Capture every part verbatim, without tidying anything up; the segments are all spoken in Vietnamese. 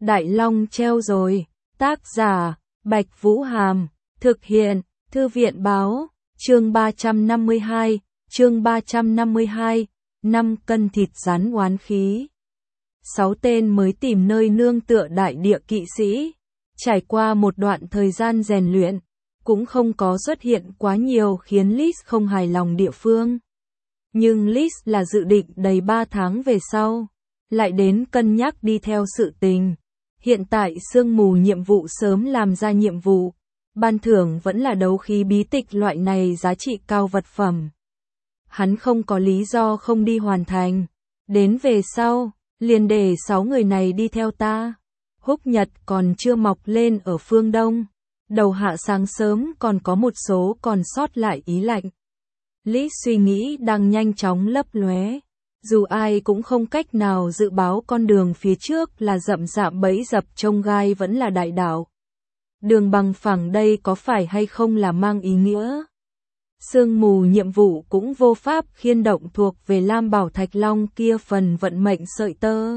Đại Long treo rồi. Tác giả, Bạch Vũ Hàm. Thực hiện, Thư viện Báo. Chương ba trăm năm mươi hai. Chương ba trăm năm mươi hai. năm cân thịt rắn oán khí. Sáu tên mới tìm nơi nương tựa đại địa kỵ sĩ. Trải qua một đoạn thời gian rèn luyện, cũng không có xuất hiện quá nhiều khiến Liz không hài lòng địa phương. Nhưng Liz là dự định đầy ba tháng về sau, lại đến cân nhắc đi theo sự tình. Hiện tại sương mù nhiệm vụ sớm làm ra nhiệm vụ, ban thưởng vẫn là đấu khí bí tịch loại này giá trị cao vật phẩm. Hắn không có lý do không đi hoàn thành. Đến về sau, liền để sáu người này đi theo ta. Húc nhật còn chưa mọc lên ở phương Đông. Đầu hạ sáng sớm còn có một số còn sót lại ý lạnh. Lý suy nghĩ đang nhanh chóng lấp lóe. Dù ai cũng không cách nào dự báo con đường phía trước là rậm rạp bẫy dập trông gai vẫn là đại đảo. Đường bằng phẳng đây có phải hay không là mang ý nghĩa. Sương mù nhiệm vụ cũng vô pháp khiên động thuộc về Lam Bảo Thạch Long kia phần vận mệnh sợi tơ.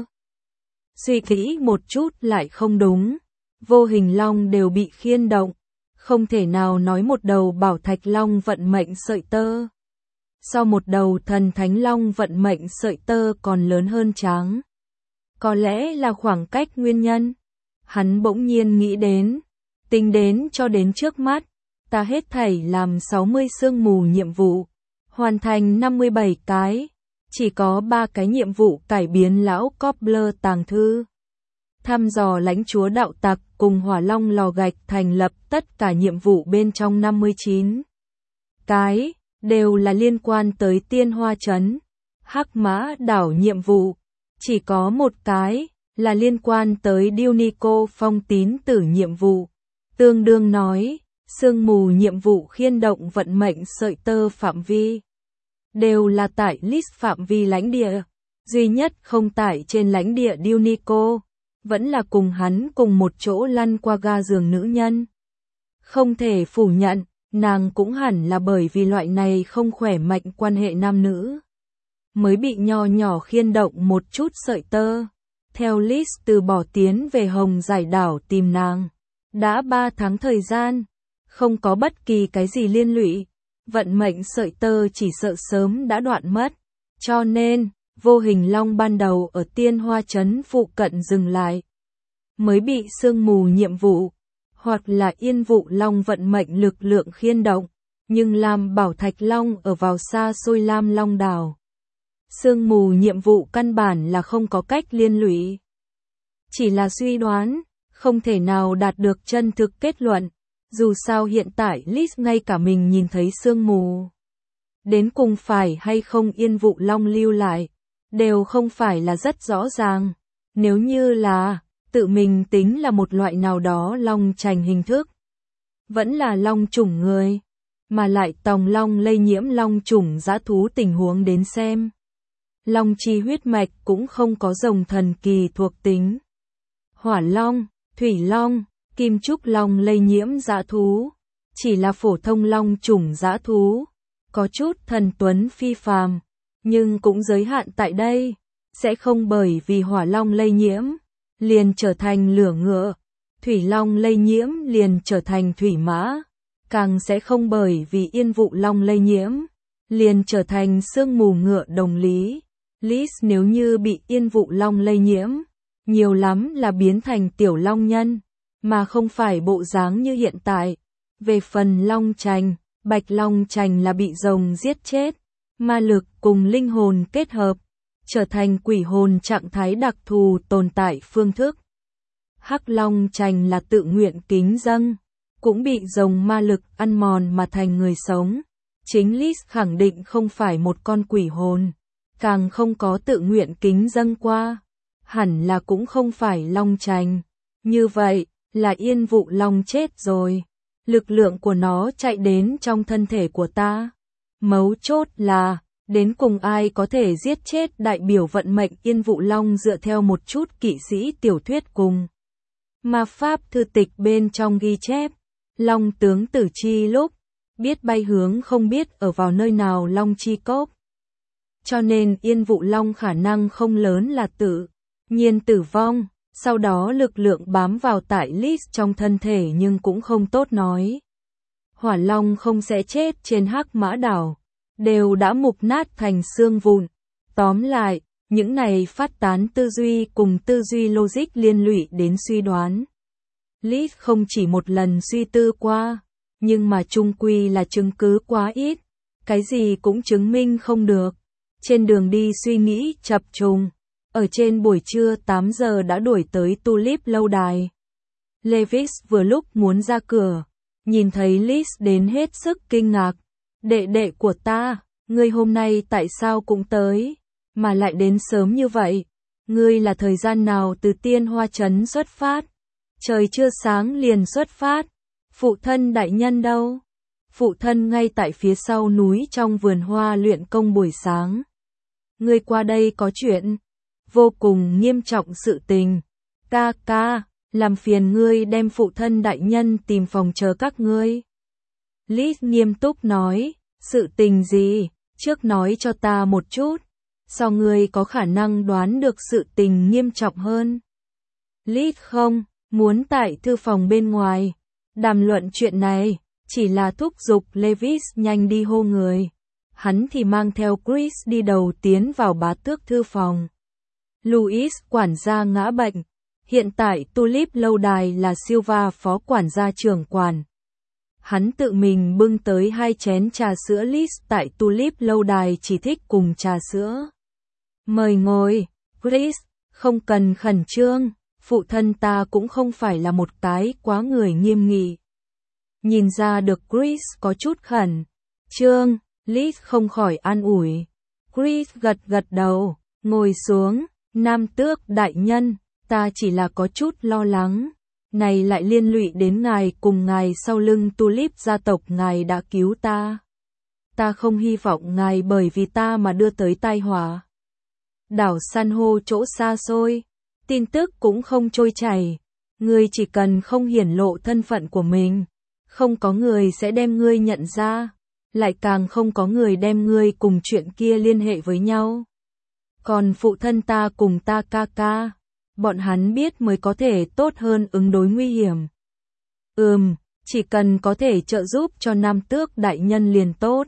Suy kỹ một chút lại không đúng. Vô hình long đều bị khiên động. Không thể nào nói một đầu Bảo Thạch Long vận mệnh sợi tơ. Sau một đầu thần Thánh Long vận mệnh sợi tơ còn lớn hơn tráng. Có lẽ là khoảng cách nguyên nhân. Hắn bỗng nhiên nghĩ đến. Tính đến cho đến trước mắt. Ta hết thảy làm sáu mươi sương mù nhiệm vụ. Hoàn thành năm mươi bảy cái. Chỉ có ba cái nhiệm vụ cải biến lão Cobbler tàng thư. Thăm dò lãnh chúa đạo tặc cùng hỏa long lò gạch thành lập tất cả nhiệm vụ bên trong năm mươi chín cái. Đều là liên quan tới Tiên Hoa Trấn. Hắc Mã đảo nhiệm vụ. Chỉ có một cái là liên quan tới Dionico phong tín tử nhiệm vụ. Tương đương nói, sương mù nhiệm vụ khiên động vận mệnh sợi tơ phạm vi. Đều là tại list phạm vi lãnh địa. Duy nhất không tại trên lãnh địa Dionico. Vẫn là cùng hắn cùng một chỗ lăn qua ga giường nữ nhân. Không thể phủ nhận. Nàng cũng hẳn là bởi vì loại này không khỏe mạnh quan hệ nam nữ. Mới bị nho nhỏ khiên động một chút sợi tơ. Theo Liz từ bỏ tiến về Hồng Giải đảo tìm nàng. Đã ba tháng thời gian. Không có bất kỳ cái gì liên lụy. Vận mệnh sợi tơ chỉ sợ sớm đã đoạn mất. Cho nên, vô hình long ban đầu ở Tiên Hoa Trấn phụ cận dừng lại. Mới bị sương mù nhiệm vụ. Hoặc là yên vụ long vận mệnh lực lượng khiên động, nhưng Lam Bảo Thạch Long ở vào xa xôi Lam Long đảo. Sương mù nhiệm vụ căn bản là không có cách liên lụy. Chỉ là suy đoán, không thể nào đạt được chân thực kết luận, dù sao hiện tại Liz ngay cả mình nhìn thấy sương mù. Đến cùng phải hay không yên vụ long lưu lại, đều không phải là rất rõ ràng. Nếu như là tự mình tính là một loại nào đó long trành hình thức. Vẫn là long chủng người. Mà lại tòng long lây nhiễm long chủng dã thú tình huống đến xem. Long chi huyết mạch cũng không có rồng thần kỳ thuộc tính. Hỏa long, thủy long, kim trúc long lây nhiễm dã thú. Chỉ là phổ thông long chủng dã thú. Có chút thần tuấn phi phàm. Nhưng cũng giới hạn tại đây. Sẽ không bởi vì hỏa long lây nhiễm. Liền trở thành lửa ngựa, thủy long lây nhiễm liền trở thành thủy mã, càng sẽ không bởi vì yên vụ long lây nhiễm, liền trở thành sương mù ngựa đồng lý. Liz nếu như bị yên vụ long lây nhiễm, nhiều lắm là biến thành tiểu long nhân, mà không phải bộ dáng như hiện tại. Về phần long trành, bạch long trành là bị rồng giết chết, ma lực cùng linh hồn kết hợp. Trở thành quỷ hồn trạng thái đặc thù tồn tại phương thức. Hắc long trành là tự nguyện kính dâng, cũng bị rồng ma lực ăn mòn mà thành người sống. Chính Liz khẳng định không phải một con quỷ hồn, càng không có tự nguyện kính dâng qua. Hẳn là cũng không phải long trành. Như vậy, là yên vụ long chết rồi. Lực lượng của nó chạy đến trong thân thể của ta. Mấu chốt là đến cùng ai có thể giết chết đại biểu vận mệnh yên vụ long dựa theo một chút kỵ sĩ tiểu thuyết cùng. Ma pháp thư tịch bên trong ghi chép, long tướng tử chi lúc, biết bay hướng không biết ở vào nơi nào long chi cốc. Cho nên yên vụ long khả năng không lớn là tự nhiên tử vong, Sau đó lực lượng bám vào tại Liz trong thân thể nhưng cũng không tốt nói. Hỏa long không sẽ chết trên Hắc Mã Đảo, đều đã mục nát thành xương vụn. Tóm lại, những này phát tán tư duy cùng tư duy logic liên lụy đến suy đoán. Liz không chỉ một lần suy tư qua, nhưng mà chung quy là chứng cứ quá ít, cái gì cũng chứng minh không được. Trên đường đi suy nghĩ chập trùng, ở trên buổi trưa tám giờ đã đuổi tới Tulip lâu đài. Lewis vừa lúc muốn ra cửa, nhìn thấy Liz đến hết sức kinh ngạc. Đệ đệ của ta, ngươi hôm nay tại sao cũng tới, mà lại đến sớm như vậy? Ngươi là thời gian nào từ Tiên Hoa Trấn xuất phát? Trời chưa sáng liền xuất phát. Phụ thân đại nhân đâu? Phụ thân ngay tại phía sau núi trong vườn hoa luyện công buổi sáng. Ngươi qua đây có chuyện vô cùng nghiêm trọng sự tình. Ca ca, làm phiền ngươi đem phụ thân đại nhân tìm phòng chờ các ngươi. Liz nghiêm túc nói, sự tình gì, trước nói cho ta một chút, sao ngươi có khả năng đoán được sự tình nghiêm trọng hơn. Liz không, muốn tại thư phòng bên ngoài, đàm luận chuyện này, chỉ là thúc giục Lewis nhanh đi hô người. Hắn thì mang theo Chris đi đầu tiến vào bá tước thư phòng. Louis quản gia ngã bệnh, hiện tại Tulip lâu đài là Silva phó quản gia trưởng quản. Hắn tự mình bưng tới hai chén trà sữa Liz tại Tulip lâu đài chỉ thích cùng trà sữa. Mời ngồi, Chris, không cần khẩn trương, phụ thân ta cũng không phải là một cái quá người nghiêm nghị. Nhìn ra được Chris có chút khẩn trương, Liz không khỏi an ủi. Chris gật gật đầu, ngồi xuống, nam tước đại nhân, ta chỉ là có chút lo lắng. Này lại liên lụy đến ngài cùng ngài sau lưng Tulip gia tộc ngài đã cứu ta. Ta không hy vọng ngài bởi vì ta mà đưa tới tai họa. Đảo san hô chỗ xa xôi, tin tức cũng không trôi chảy. Ngươi chỉ cần không hiển lộ thân phận của mình, không có người sẽ đem ngươi nhận ra, lại càng không có người đem ngươi cùng chuyện kia liên hệ với nhau. Còn phụ thân ta cùng ta ca ca, bọn hắn biết mới có thể tốt hơn ứng đối nguy hiểm. Ừm, chỉ cần có thể trợ giúp cho nam tước đại nhân liền tốt.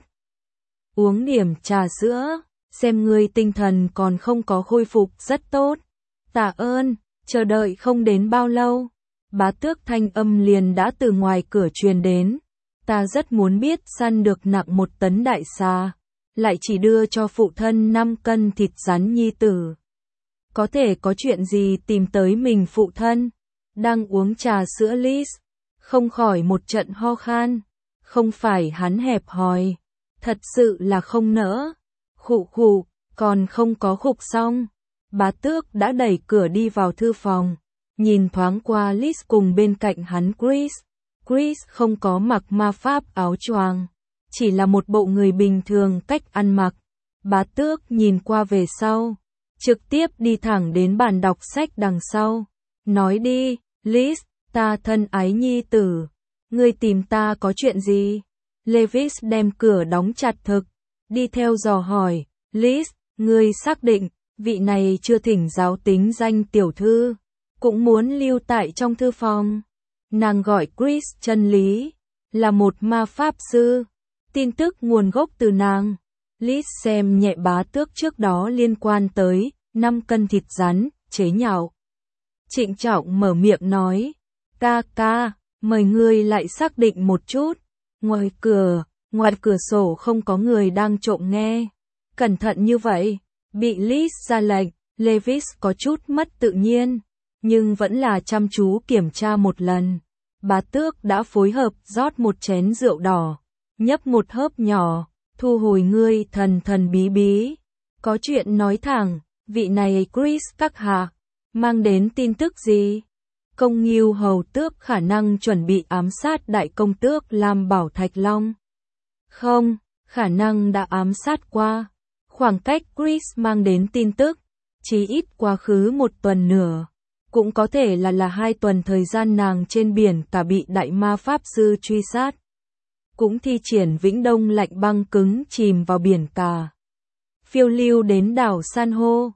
Uống điểm trà sữa, xem ngươi tinh thần còn không có khôi phục rất tốt. Tạ ơn, chờ đợi không đến bao lâu, bá tước thanh âm liền đã từ ngoài cửa truyền đến. Ta rất muốn biết săn được nặng một tấn đại xà, lại chỉ đưa cho phụ thân năm cân thịt rắn nhi tử. Có thể có chuyện gì tìm tới mình phụ thân? Đang uống trà sữa Liz, không khỏi một trận ho khan. Không phải hắn hẹp hòi, thật sự là không nỡ. Khụ khụ, còn không có khục xong. Bá tước đã đẩy cửa đi vào thư phòng, nhìn thoáng qua Liz cùng bên cạnh hắn Chris. Chris không có mặc ma pháp áo choàng, chỉ là một bộ người bình thường cách ăn mặc. Bá tước nhìn qua về sau, trực tiếp đi thẳng đến bàn đọc sách đằng sau. Nói đi, Liz, ta thân ái nhi tử, ngươi tìm ta có chuyện gì? Lewis đem cửa đóng chặt thực, đi theo dò hỏi, Liz, ngươi xác định, vị này chưa thỉnh giáo tính danh tiểu thư, cũng muốn lưu tại trong thư phòng. Nàng gọi Chris chân lý, là một ma pháp sư, tin tức nguồn gốc từ nàng. Liz xem nhẹ bá tước trước đó liên quan tới năm cân thịt rắn, chế nhạo. Trịnh trọng mở miệng nói, ca ca, mời ngươi lại xác định một chút. Ngoài cửa, ngoài cửa sổ không có người đang trộm nghe. Cẩn thận như vậy, bị Liz ra lệnh, Lewis có chút mất tự nhiên, nhưng vẫn là chăm chú kiểm tra một lần. Bá tước đã phối hợp rót một chén rượu đỏ, nhấp một hớp nhỏ, thu hồi ngươi thần thần bí bí. Có chuyện nói thẳng, vị này Chris các hạ, mang đến tin tức gì? Công Ngưu hầu tước khả năng chuẩn bị ám sát đại công tước Lam Bảo Thạch Long. Không, khả năng đã ám sát qua. Khoảng cách Chris mang đến tin tức, chỉ ít quá khứ một tuần nữa. Cũng có thể là là hai tuần thời gian nàng trên biển cả bị đại ma pháp sư truy sát. Cũng thi triển Vĩnh Đông lạnh băng cứng chìm vào biển cả. Phiêu lưu đến đảo San hô.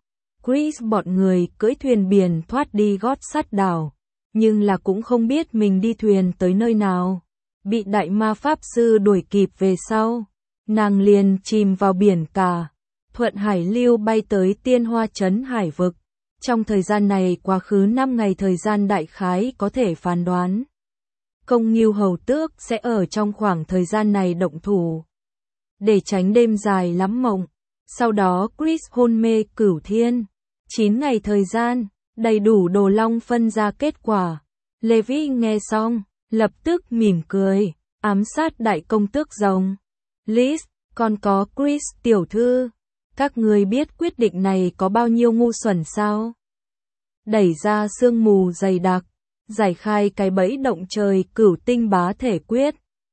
Chris bọn người cưỡi thuyền biển thoát đi gót sắt đảo, nhưng là cũng không biết mình đi thuyền tới nơi nào. Bị đại ma pháp sư đuổi kịp về sau, nàng liền chìm vào biển cả, thuận hải lưu bay tới tiên hoa trấn hải vực. Trong thời gian này quá khứ năm ngày thời gian đại khái có thể phán đoán. Công Ngưu Hầu Tước sẽ ở trong khoảng thời gian này động thủ, để tránh đêm dài lắm mộng. Sau đó Chris hôn mê cửu thiên. chín ngày thời gian, đầy đủ Đồ Long phân ra kết quả. Levi nghe xong, lập tức mỉm cười, ám sát đại công tước rồng. Liz, còn có Chris tiểu thư, các người biết quyết định này có bao nhiêu ngu xuẩn sao? Đẩy ra sương mù dày đặc, giải khai cái bẫy động trời cửu tinh bá thể quyết.